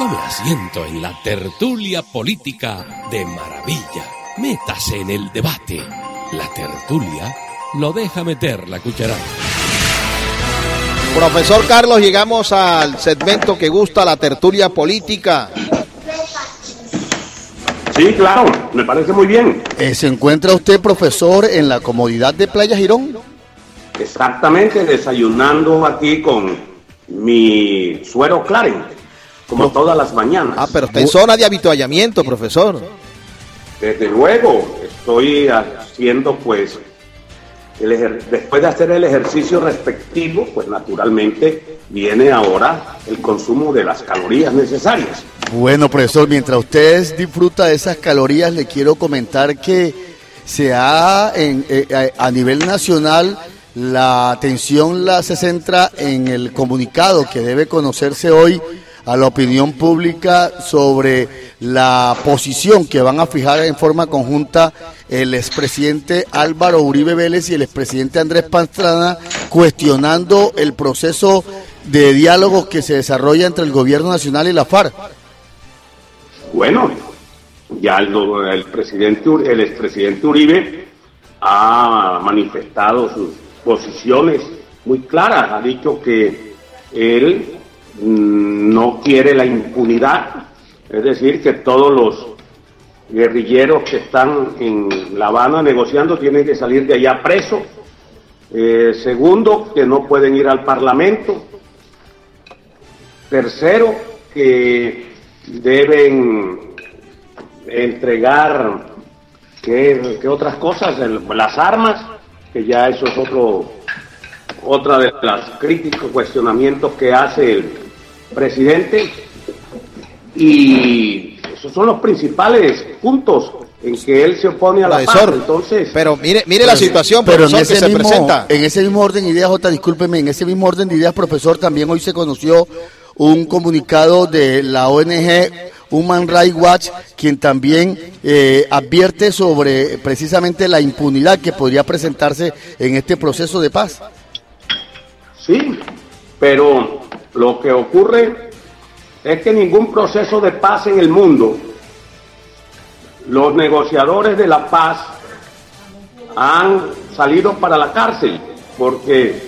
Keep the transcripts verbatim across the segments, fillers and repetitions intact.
Tome asiento en la tertulia política de maravilla. Métase en el debate. La tertulia lo deja meter la cucharada. Profesor Carlos, llegamos al segmento que gusta, la tertulia política. Sí, claro, me parece muy bien. Eh, ¿Se encuentra usted, profesor, en la comodidad de Playa Girón? Exactamente, desayunando aquí con mi suero Clarence, como no. todas las mañanas. Ah, pero está en zona de habituallamiento, profesor. Desde luego, estoy haciendo pues, el ejer- después de hacer el ejercicio respectivo, pues naturalmente viene ahora el consumo de las calorías necesarias. Bueno, profesor, mientras usted disfruta de esas calorías, le quiero comentar que se ha, en, eh, a nivel nacional, la atención la se centra en el comunicado que debe conocerse hoy a la opinión pública sobre la posición que van a fijar en forma conjunta el expresidente Álvaro Uribe Vélez y el expresidente Andrés Pastrana, cuestionando el proceso de diálogo que se desarrolla entre el gobierno nacional y la FARC. Bueno, ya el, el presidente, el expresidente Uribe ha manifestado sus posiciones muy claras, ha dicho que él mmm, no quiere la impunidad, es decir, que todos los guerrilleros que están en La Habana negociando tienen que salir de allá presos. Eh, segundo, que no pueden ir al Parlamento. Tercero, que deben entregar, ¿qué, qué otras cosas? El, las armas, que ya eso es otro, otra de las críticos cuestionamientos que hace el presidente, y esos son los principales puntos en que él se opone a la paz. Entonces, pero mire, mire la situación, pero profesor, en ese que se mismo, presenta. En ese mismo orden de ideas, Jota, discúlpeme, en ese mismo orden de ideas, profesor, también hoy se conoció un comunicado de la O N G Human Rights Watch, quien también eh, advierte sobre precisamente la impunidad que podría presentarse en este proceso de paz. Sí, pero lo que ocurre es que ningún proceso de paz en el mundo, los negociadores de la paz han salido para la cárcel, porque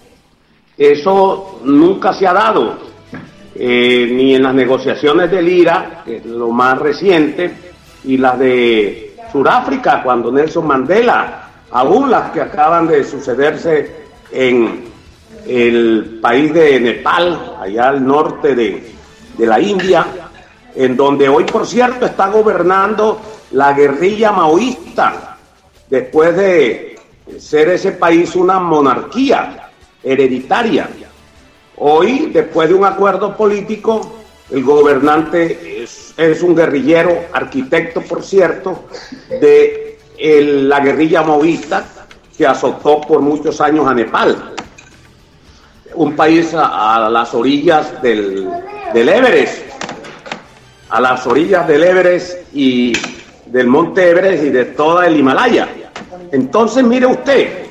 eso nunca se ha dado. Eh, ni en las negociaciones del I R A, que es lo más reciente, y las de Sudáfrica, cuando Nelson Mandela, aún las que acaban de sucederse en el país de Nepal, allá al norte de, de la India, en donde hoy, por cierto, está gobernando la guerrilla maoísta, después de ser ese país una monarquía hereditaria. Hoy, después de un acuerdo político, el gobernante es, es un guerrillero, arquitecto, por cierto, de el, la guerrilla maoísta que azotó por muchos años a Nepal, un país a, a las orillas del, del Everest, a las orillas del Everest y del Monte Everest y de toda el Himalaya. Entonces, mire usted,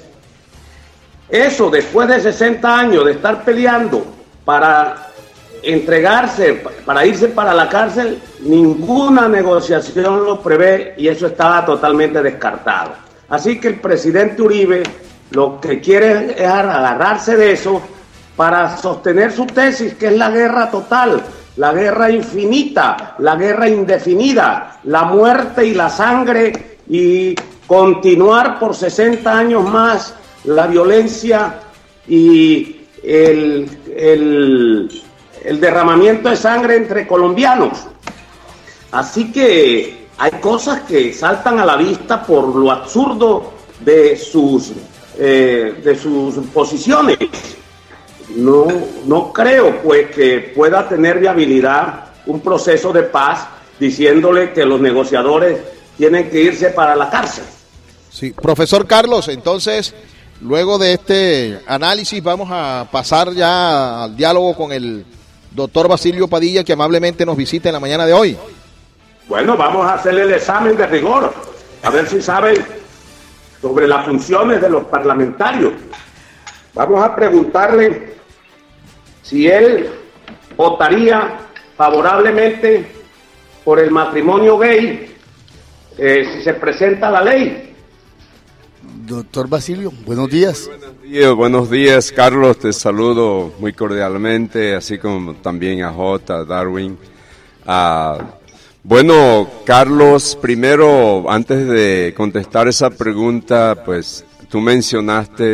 eso después de sesenta años de estar peleando para entregarse, para irse para la cárcel, ninguna negociación lo prevé y eso estaba totalmente descartado. Así que el presidente Uribe lo que quiere es agarrarse de eso para sostener su tesis, que es la guerra total, la guerra infinita, la guerra indefinida, la muerte y la sangre, y continuar por sesenta años más la violencia y el, el, el derramamiento de sangre entre colombianos. Así que hay cosas que saltan a la vista por lo absurdo de sus, eh, de sus posiciones. No, no creo pues que pueda tener viabilidad un proceso de paz diciéndole que los negociadores tienen que irse para la cárcel. Sí, profesor Carlos, entonces, luego de este análisis vamos a pasar ya al diálogo con el doctor Basilio Padilla, que amablemente nos visita en la mañana de hoy. Bueno, vamos a hacerle el examen de rigor, a ver si sabe sobre las funciones de los parlamentarios. Vamos a preguntarle si él votaría favorablemente por el matrimonio gay eh, si se presenta la ley. Doctor Basilio, buenos días. Buenos días, buenos días, Carlos, te saludo muy cordialmente, así como también a J, a Darwin. Uh, bueno, Carlos, primero, antes de contestar esa pregunta, pues tú mencionaste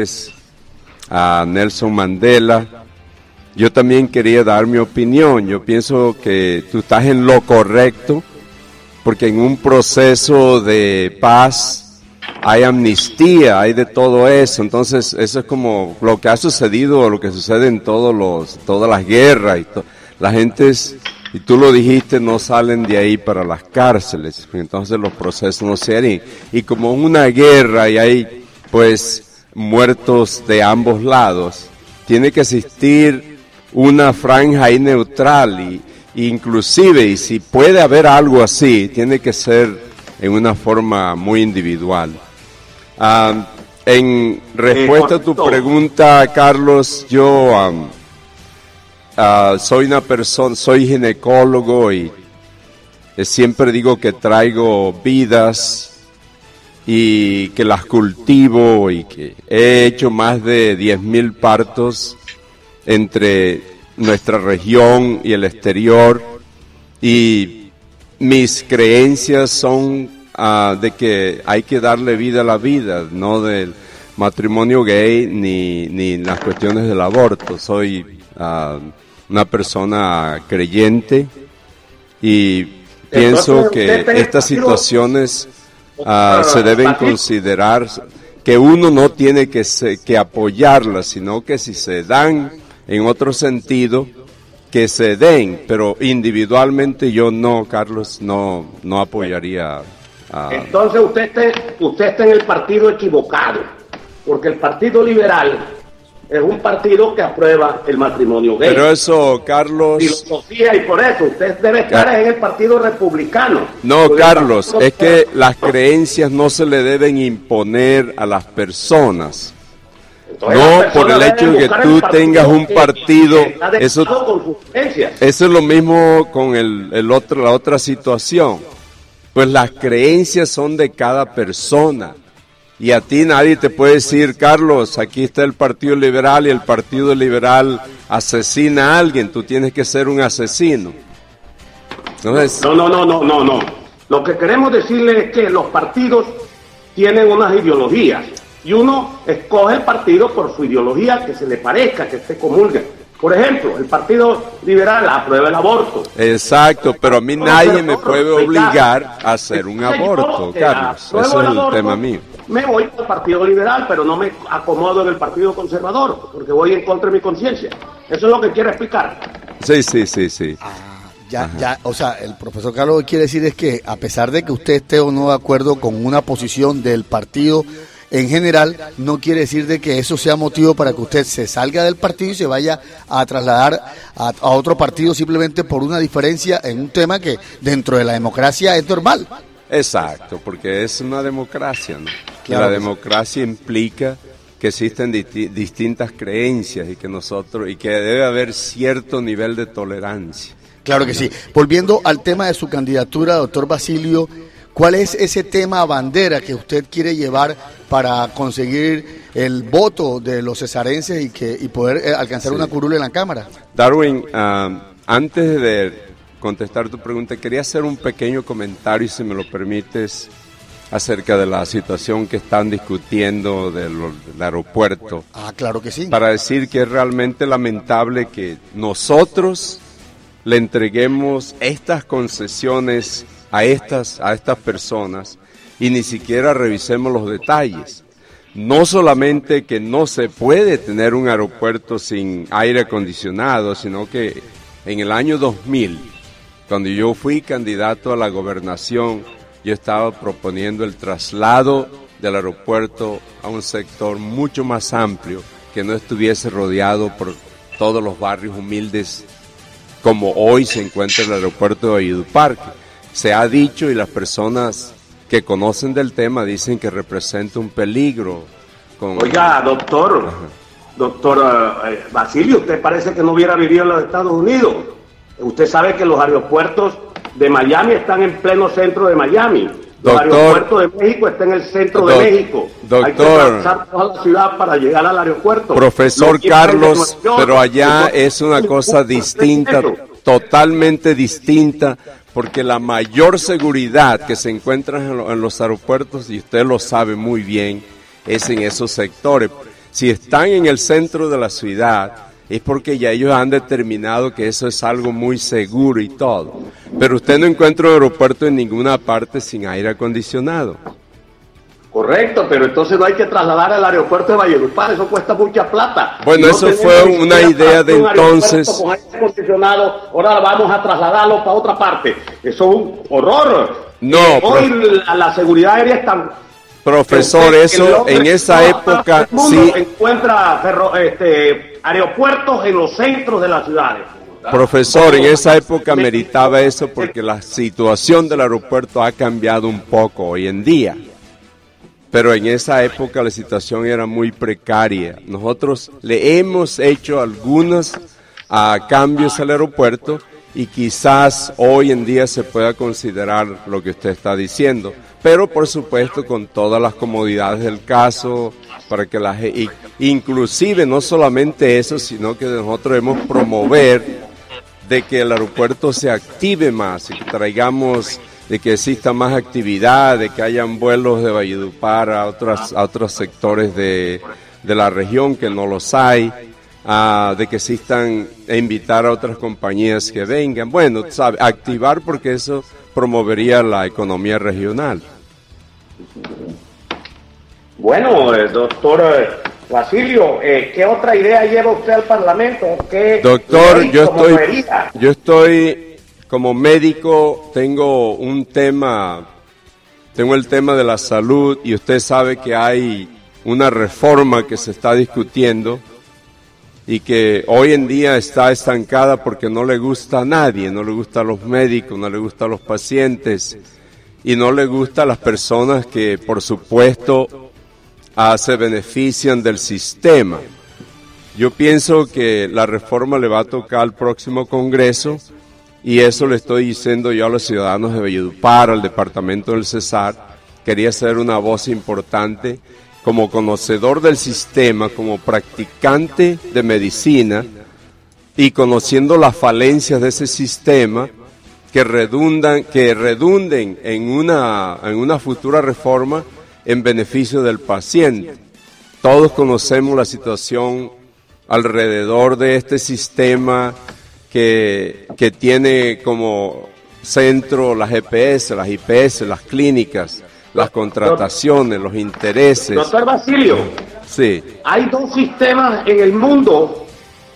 a Nelson Mandela. Yo también quería dar mi opinión. Yo pienso que tú estás en lo correcto, porque en un proceso de paz hay amnistía, hay de todo eso. Entonces, eso es como lo que ha sucedido, lo que sucede en todos los, todas las guerras. Y to, la gente, es, y tú lo dijiste, no salen de ahí para las cárceles. Entonces, los procesos no se harían. Y como en una guerra y hay, pues, muertos de ambos lados, tiene que existir una franja ahí neutral y, y inclusive, y si puede haber algo así, tiene que ser en una forma muy individual. Uh, en respuesta a tu pregunta, Carlos, yo um, uh, soy una persona, soy ginecólogo y eh, siempre digo que traigo vidas y que las cultivo y que he hecho más de diez mil partos entre nuestra región y el exterior, y mis creencias son uh, de que hay que darle vida a la vida, no del matrimonio gay ni, ni las cuestiones del aborto. Soy uh, una persona creyente y pienso que estas situaciones uh, se deben considerar, que uno no tiene que, se, que apoyarlas, sino que si se dan en otro sentido, que se den, pero individualmente yo no, Carlos, no no apoyaría a... Entonces usted está, usted está en el partido equivocado, porque el Partido Liberal es un partido que aprueba el matrimonio gay. Pero eso, Carlos... Filosofía, y por eso usted debe estar en el Partido Republicano. No, Carlos, es que las creencias no se le deben imponer a las personas. Entonces, no por el hecho de que tú tengas un partido, eso, eso es lo mismo con el, el otro, la otra situación. Pues las creencias son de cada persona. Y a ti nadie te puede decir, Carlos, aquí está el Partido Liberal y el Partido Liberal asesina a alguien, tú tienes que ser un asesino. Entonces, no, no, no, no, no, no. Lo que queremos decirle es que los partidos tienen unas ideologías. Y uno escoge el partido por su ideología que se le parezca, que se comulgue. Por ejemplo, el Partido Liberal aprueba el aborto. Exacto, pero a mí nadie me puede obligar a hacer un aborto, Carlos. Ese es el tema mío. Me voy al Partido Liberal, pero no me acomodo en el Partido Conservador, porque voy en contra de mi conciencia. Eso es lo que quiero explicar. Sí, sí, sí, sí. Ah, ya, Ajá. ya, o sea, el profesor Carlos quiere decir es que a pesar de que usted esté o no de acuerdo con una posición del partido en general, no quiere decir de que eso sea motivo para que usted se salga del partido y se vaya a trasladar a, a otro partido simplemente por una diferencia en un tema que dentro de la democracia es normal. Exacto, porque es una democracia, ¿no? Claro, la democracia implica que existen di- distintas creencias y que nosotros y que debe haber cierto nivel de tolerancia. Claro que sí. Volviendo al tema de su candidatura, doctor Basilio, ¿cuál es ese tema bandera que usted quiere llevar para conseguir el voto de los cesarenses y que y poder eh, alcanzar sí. una curul en la Cámara? Darwin, uh, antes de contestar tu pregunta, quería hacer un pequeño comentario, si me lo permites, acerca de la situación que están discutiendo del, del aeropuerto. Ah, claro que sí. Para decir que es realmente lamentable que nosotros le entreguemos estas concesiones a estas, a estas personas y ni siquiera revisemos los detalles. No solamente que no se puede tener un aeropuerto sin aire acondicionado, sino que en el año dos mil, cuando yo fui candidato a la gobernación, yo estaba proponiendo el traslado del aeropuerto a un sector mucho más amplio, que no estuviese rodeado por todos los barrios humildes como hoy se encuentra el aeropuerto de Valledupar. Se ha dicho y las personas que conocen del tema dicen que representa un peligro. Con... Oiga, doctor, Ajá. doctor uh, Basilio, usted parece que no hubiera vivido en los Estados Unidos. Usted sabe que los aeropuertos de Miami están en pleno centro de Miami. Los Doctor, aeropuertos de México están en el centro do, de México. Doctor, hay que pasar toda la ciudad para llegar al aeropuerto. Profesor Carlos, pero allá es una cosa distinta, totalmente distinta, porque la mayor seguridad que se encuentra en los aeropuertos, y usted lo sabe muy bien, es en esos sectores. Si están en el centro de la ciudad, es porque ya ellos han determinado que eso es algo muy seguro y todo. Pero usted no encuentra un aeropuerto en ninguna parte sin aire acondicionado. Correcto, pero entonces no hay que trasladar al aeropuerto de Valledupar, eso cuesta mucha plata. Bueno, no eso fue una idea de un entonces. Con aire acondicionado, ahora vamos a trasladarlo para otra parte. Eso es un horror. No, eh, hoy pero... la, la seguridad aérea es tan... Profesor, eso en esa época sí encuentra ferro, este, aeropuertos en los centros de las ciudades. Profesor, en esa época meritaba eso porque la situación del aeropuerto ha cambiado un poco hoy en día. Pero en esa época la situación era muy precaria. Nosotros le hemos hecho algunos uh, cambios al aeropuerto y quizás hoy en día se pueda considerar lo que usted está diciendo. Pero por supuesto con todas las comodidades del caso, para que la gente, inclusive no solamente eso, sino que nosotros debemos promover de que el aeropuerto se active más y que traigamos, de que exista más actividad, de que hayan vuelos de Valledupar a otros, a otros sectores de, de la región que no los hay, uh, de que existan e invitar a otras compañías que vengan. Bueno, sabe, activar porque eso promovería la economía regional. Bueno, eh, doctor eh, Basilio, eh, ¿qué otra idea lleva usted al Parlamento? ¿Qué doctor, ley, yo estoy, medida? yo estoy como médico, tengo un tema, tengo el tema de la salud y usted sabe que hay una reforma que se está discutiendo y que hoy en día está estancada porque no le gusta a nadie, no le gusta a los médicos, no le gusta a los pacientes y no le gusta a las personas que, por supuesto, uh, se benefician del sistema. Yo pienso que la reforma le va a tocar al próximo Congreso y eso le estoy diciendo yo a los ciudadanos de Valledupar, al departamento del Cesar. Quería ser una voz importante como conocedor del sistema, como practicante de medicina y conociendo las falencias de ese sistema que redundan, que redunden en una, en una futura reforma en beneficio del paciente. Todos conocemos la situación alrededor de este sistema que, que tiene como centro las G P S, las I P S, las clínicas, las contrataciones, los intereses. Doctor Basilio, sí. Hay dos sistemas en el mundo,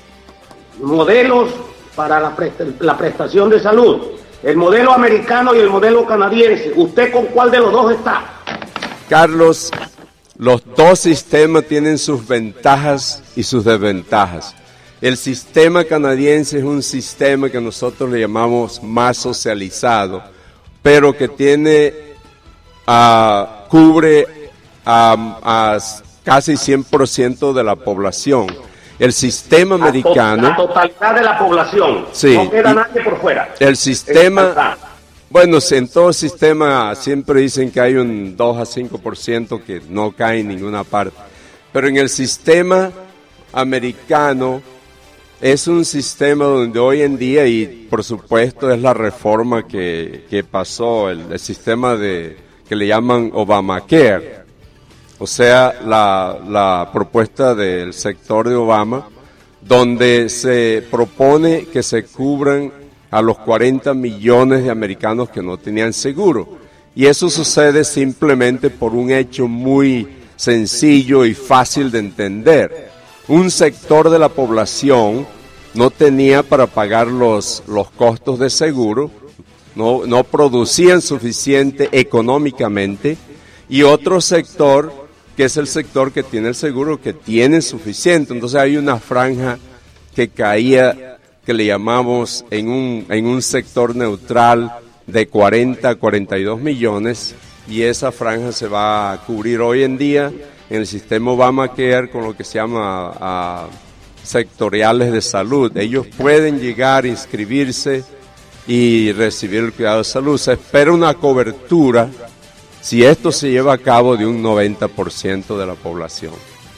modelos para la, presta, la prestación de salud, el modelo americano y el modelo canadiense. ¿Usted con cuál de los dos está? Carlos, los dos sistemas tienen sus ventajas y sus desventajas. El sistema canadiense es un sistema que nosotros le llamamos más socializado, pero que tiene, uh, cubre a, a casi cien por ciento de la población. El sistema americano... La totalidad de la población, sí, no queda nadie por fuera. El sistema... Bueno, en todo sistema siempre dicen que hay un dos a cinco por ciento que no cae en ninguna parte. Pero en el sistema americano es un sistema donde hoy en día, y por supuesto es la reforma que, que pasó, el, el sistema de que le llaman Obamacare, o sea, la, la propuesta del sector de Obama, donde se propone que se cubran a los cuarenta millones de americanos que no tenían seguro. Y eso sucede simplemente por un hecho muy sencillo y fácil de entender. Un sector de la población no tenía para pagar los, los costos de seguro, no, no producían suficiente económicamente, y otro sector, que es el sector que tiene el seguro, que tiene suficiente. Entonces hay una franja que caía, que le llamamos en un, en un sector neutral de cuarenta a cuarenta y dos millones, y esa franja se va a cubrir hoy en día en el sistema Obamacare con lo que se llama uh, sectoriales de salud. Ellos pueden llegar a inscribirse y recibir el cuidado de salud. Se espera una cobertura, si esto se lleva a cabo, de un noventa por ciento de la población.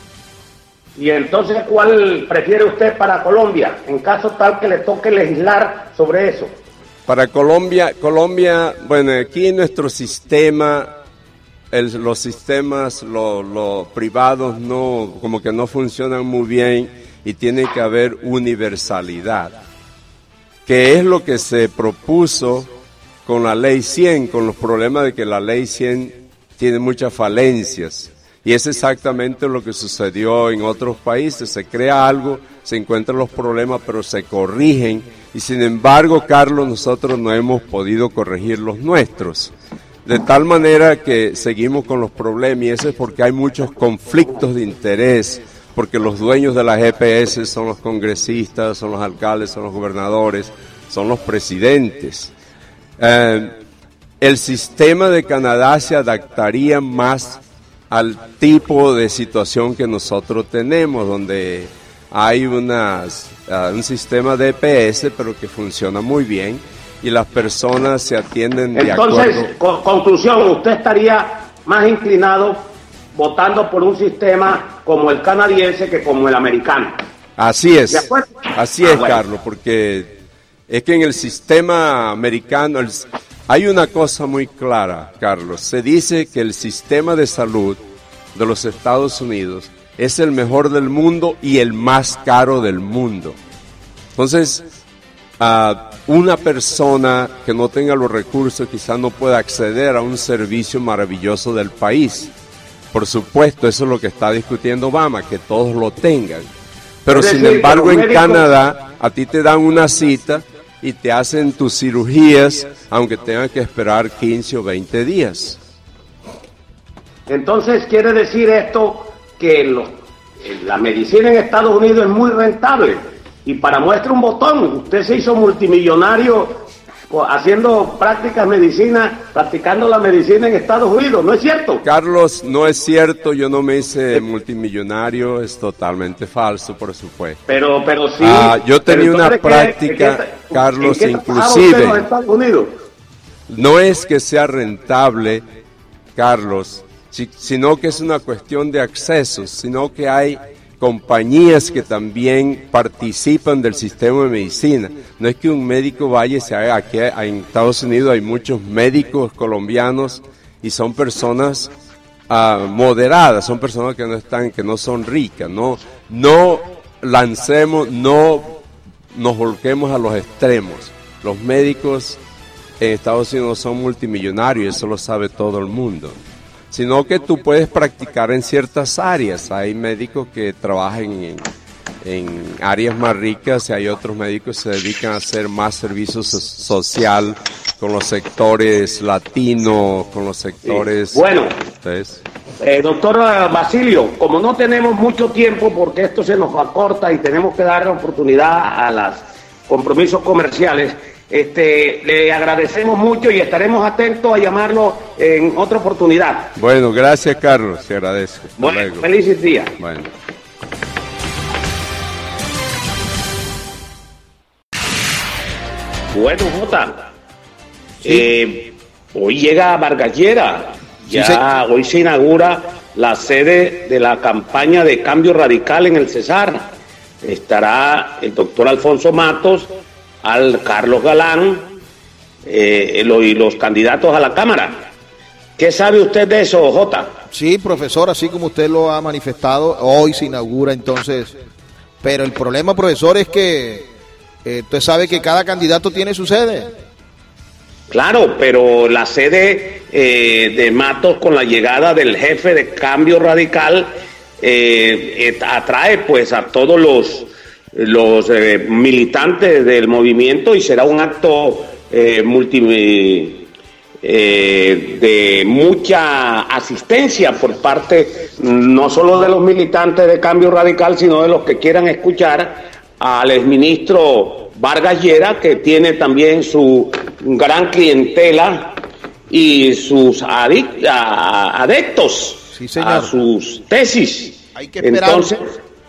Y entonces, ¿cuál prefiere usted para Colombia, en caso tal que le toque legislar sobre eso? Para Colombia, Colombia, bueno, aquí nuestro sistema, el, los sistemas lo, lo privados no, como que no funcionan muy bien y tiene que haber universalidad, que es lo que se propuso con la ley cien, con los problemas de que la ley cien tiene muchas falencias. Y es exactamente lo que sucedió en otros países. Se crea algo, se encuentran los problemas, pero se corrigen. Y sin embargo, Carlos, nosotros no hemos podido corregir los nuestros. De tal manera que seguimos con los problemas, y eso es porque hay muchos conflictos de interés, porque los dueños de las G P S son los congresistas, son los alcaldes, son los gobernadores, son los presidentes. Eh, el sistema de Canadá se adaptaría más al tipo de situación que nosotros tenemos, donde hay unas, uh, un sistema de E P S, pero que funciona muy bien, y las personas se atienden de acuerdo. Entonces, con, conclusión, usted estaría más inclinado votando por un sistema como el canadiense que como el americano. Así es, así ah, es, bueno. Carlos, porque es que en el sistema americano el, hay una cosa muy clara, Carlos. Se dice que el sistema de salud de los Estados Unidos es el mejor del mundo y el más caro del mundo. Entonces, uh, una persona que no tenga los recursos quizás no pueda acceder a un servicio maravilloso del país. Por supuesto, eso es lo que está discutiendo Obama, que todos lo tengan. Pero es sin decir, embargo, en médicos... Canadá, a ti te dan una cita y te hacen tus cirugías, aunque tengan que esperar quince o veinte días. Entonces, quiere decir esto que los, la medicina en Estados Unidos es muy rentable. Y para muestra un botón, usted se hizo multimillonario haciendo prácticas medicina, practicando la medicina en Estados Unidos, ¿no es cierto? Carlos, no es cierto, yo no me hice multimillonario, es totalmente falso, por supuesto. Pero, pero sí. Ah, yo tenía una ¿qué, práctica, ¿en qué, Carlos, ¿en qué inclusive. en los Estados Unidos? No es que sea rentable, Carlos, si, sino que es una cuestión de accesos, sino que hay compañías que también participan del sistema de medicina. No es que un médico vaya y se haga. Aquí en Estados Unidos hay muchos médicos colombianos y son personas uh, moderadas, son personas que no están, que no son ricas. No, no lancemos, no nos volquemos a los extremos. Los médicos en Estados Unidos son multimillonarios, eso lo sabe todo el mundo. Sino que tú puedes practicar en ciertas áreas. Hay médicos que trabajan en, en áreas más ricas y hay otros médicos que se dedican a hacer más servicios so- social con los sectores latinos, con los sectores... Sí. Bueno, ¿Ustedes? eh, doctor Basilio, como no tenemos mucho tiempo porque esto se nos acorta y tenemos que dar la oportunidad a los compromisos comerciales, Este, le agradecemos mucho y estaremos atentos a llamarlo en otra oportunidad. Bueno, gracias, Carlos, te agradezco. Hasta Bueno, luego. felices días. Bueno. Bueno, Jota, sí. eh, hoy llega Vargas Llera, ya sí, sí. Hoy se inaugura la sede de la campaña de Cambio Radical en el Cesar. Estará el doctor Alfonso Matos, al Carlos Galán eh, lo, y los candidatos a la Cámara. ¿Qué sabe usted de eso, Jota? Sí, profesor, así como usted lo ha manifestado, hoy se inaugura entonces, pero el problema, profesor, es que eh, usted sabe que cada candidato tiene su sede. Claro, pero la sede eh, de Matos con la llegada del jefe de Cambio Radical eh, eh, atrae pues a todos los los eh, militantes del movimiento y será un acto eh, multi, eh, de mucha asistencia por parte no solo de los militantes de Cambio Radical, sino de los que quieran escuchar al exministro Vargas Llera, que tiene también su gran clientela y sus adic- a, adeptos sí, señor. a sus tesis. Hay que esperar. Entonces,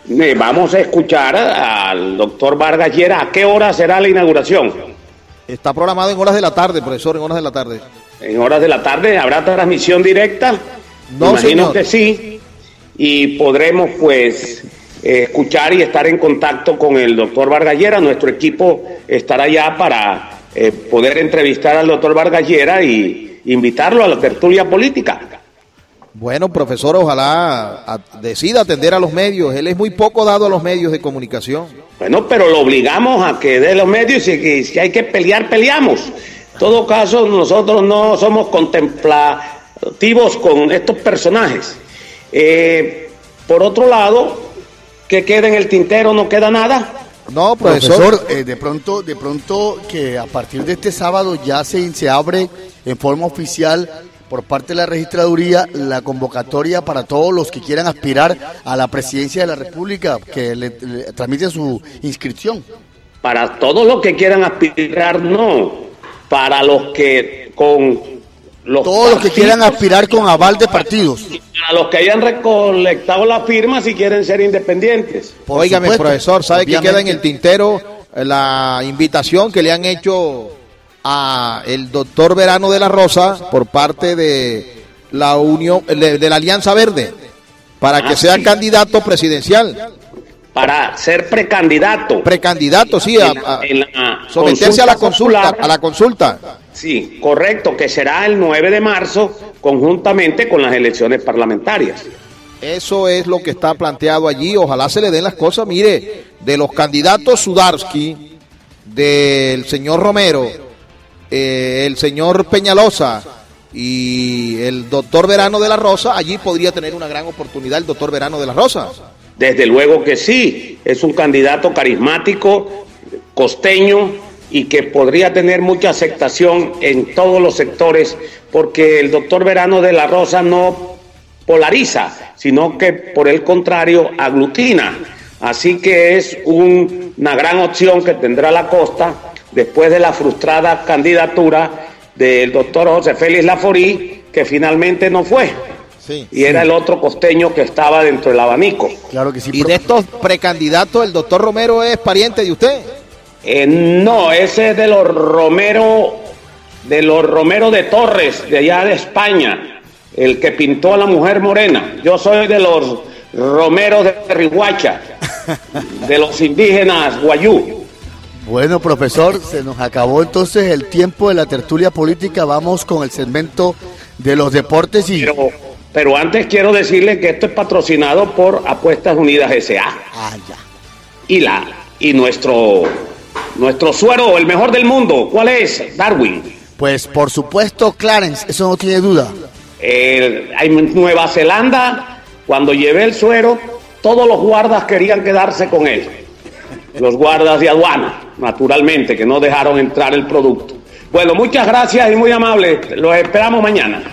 Eh, vamos a escuchar al doctor Vargas Lleras. ¿A qué hora será la inauguración? Está programado en horas de la tarde, profesor, en horas de la tarde. En horas de la tarde, ¿habrá transmisión directa? No, imagino señor. que sí. Y podremos, pues, eh, escuchar y estar en contacto con el doctor Vargas Lleras. Nuestro equipo estará ya para eh, poder entrevistar al doctor Vargas Lleras y invitarlo a la tertulia política. Bueno, profesor, ojalá a- decida atender a los medios. Él es muy poco dado a los medios de comunicación. Bueno, pero lo obligamos a que dé los medios y que si hay que pelear, peleamos. En todo caso, nosotros no somos contemplativos con estos personajes. Eh, por otro lado, ¿qué queda en el tintero? ¿No queda nada? No, profesor. Profesor, eh, de pronto, de pronto que a partir de este sábado ya se, se abre en forma oficial por parte de la registraduría la convocatoria para todos los que quieran aspirar a la presidencia de la República, que le, le tramiten su inscripción. Para todos los que quieran aspirar, no. Para los que con los Todos los que partidos, quieran aspirar con aval de partidos. para los que hayan recolectado la firma si quieren ser independientes. Por Óigame, supuesto, profesor, ¿sabe que obviamente. queda en el tintero eh, la invitación que le han hecho a el doctor Verano de la Rosa por parte de la Unión, de, de la Alianza Verde, para que Ah, sea sí. candidato presidencial? Para ser precandidato. Precandidato, sí, a, En la- a- en la someterse a la consulta consulta, popular. a la consulta. Sí, correcto, que será el nueve de marzo conjuntamente con las elecciones parlamentarias. Eso es lo que está planteado allí. Ojalá se le den las cosas. Mire, de los candidatos Sudarsky, del señor Romero, eh, el señor Peñalosa y el doctor Verano de la Rosa, allí podría tener una gran oportunidad el doctor Verano de la Rosa. Desde luego que sí, es un candidato carismático, costeño y que podría tener mucha aceptación en todos los sectores, porque el doctor Verano de la Rosa no polariza, sino que por el contrario aglutina. Así que es un- una gran opción que tendrá la costa después de la frustrada candidatura del doctor José Félix Laforí, que finalmente no fue. Sí. Y era el otro costeño que estaba dentro del abanico. Claro que sí. Y de estos precandidatos, el doctor Romero es pariente de usted. Eh, no, ese es de los Romero, de los Romero de Torres, de allá de España, el que pintó a la mujer morena. Yo soy de los Romero de Rihuacha, de los indígenas guayú. Bueno, profesor, se nos acabó entonces el tiempo de la tertulia política. Vamos con el segmento de los deportes y... Pero, pero antes quiero decirle que esto es patrocinado por Apuestas Unidas S A Ah, ya. y la y nuestro nuestro suero, el mejor del mundo. ¿Cuál es? Darwin. Pues por supuesto, Clarence, eso no tiene duda. El- en Nueva Zelanda, cuando llevé el suero, todos los guardas querían quedarse con él. Los guardas de aduana, naturalmente, que no dejaron entrar el producto. Bueno, muchas gracias y muy amable. Los esperamos mañana.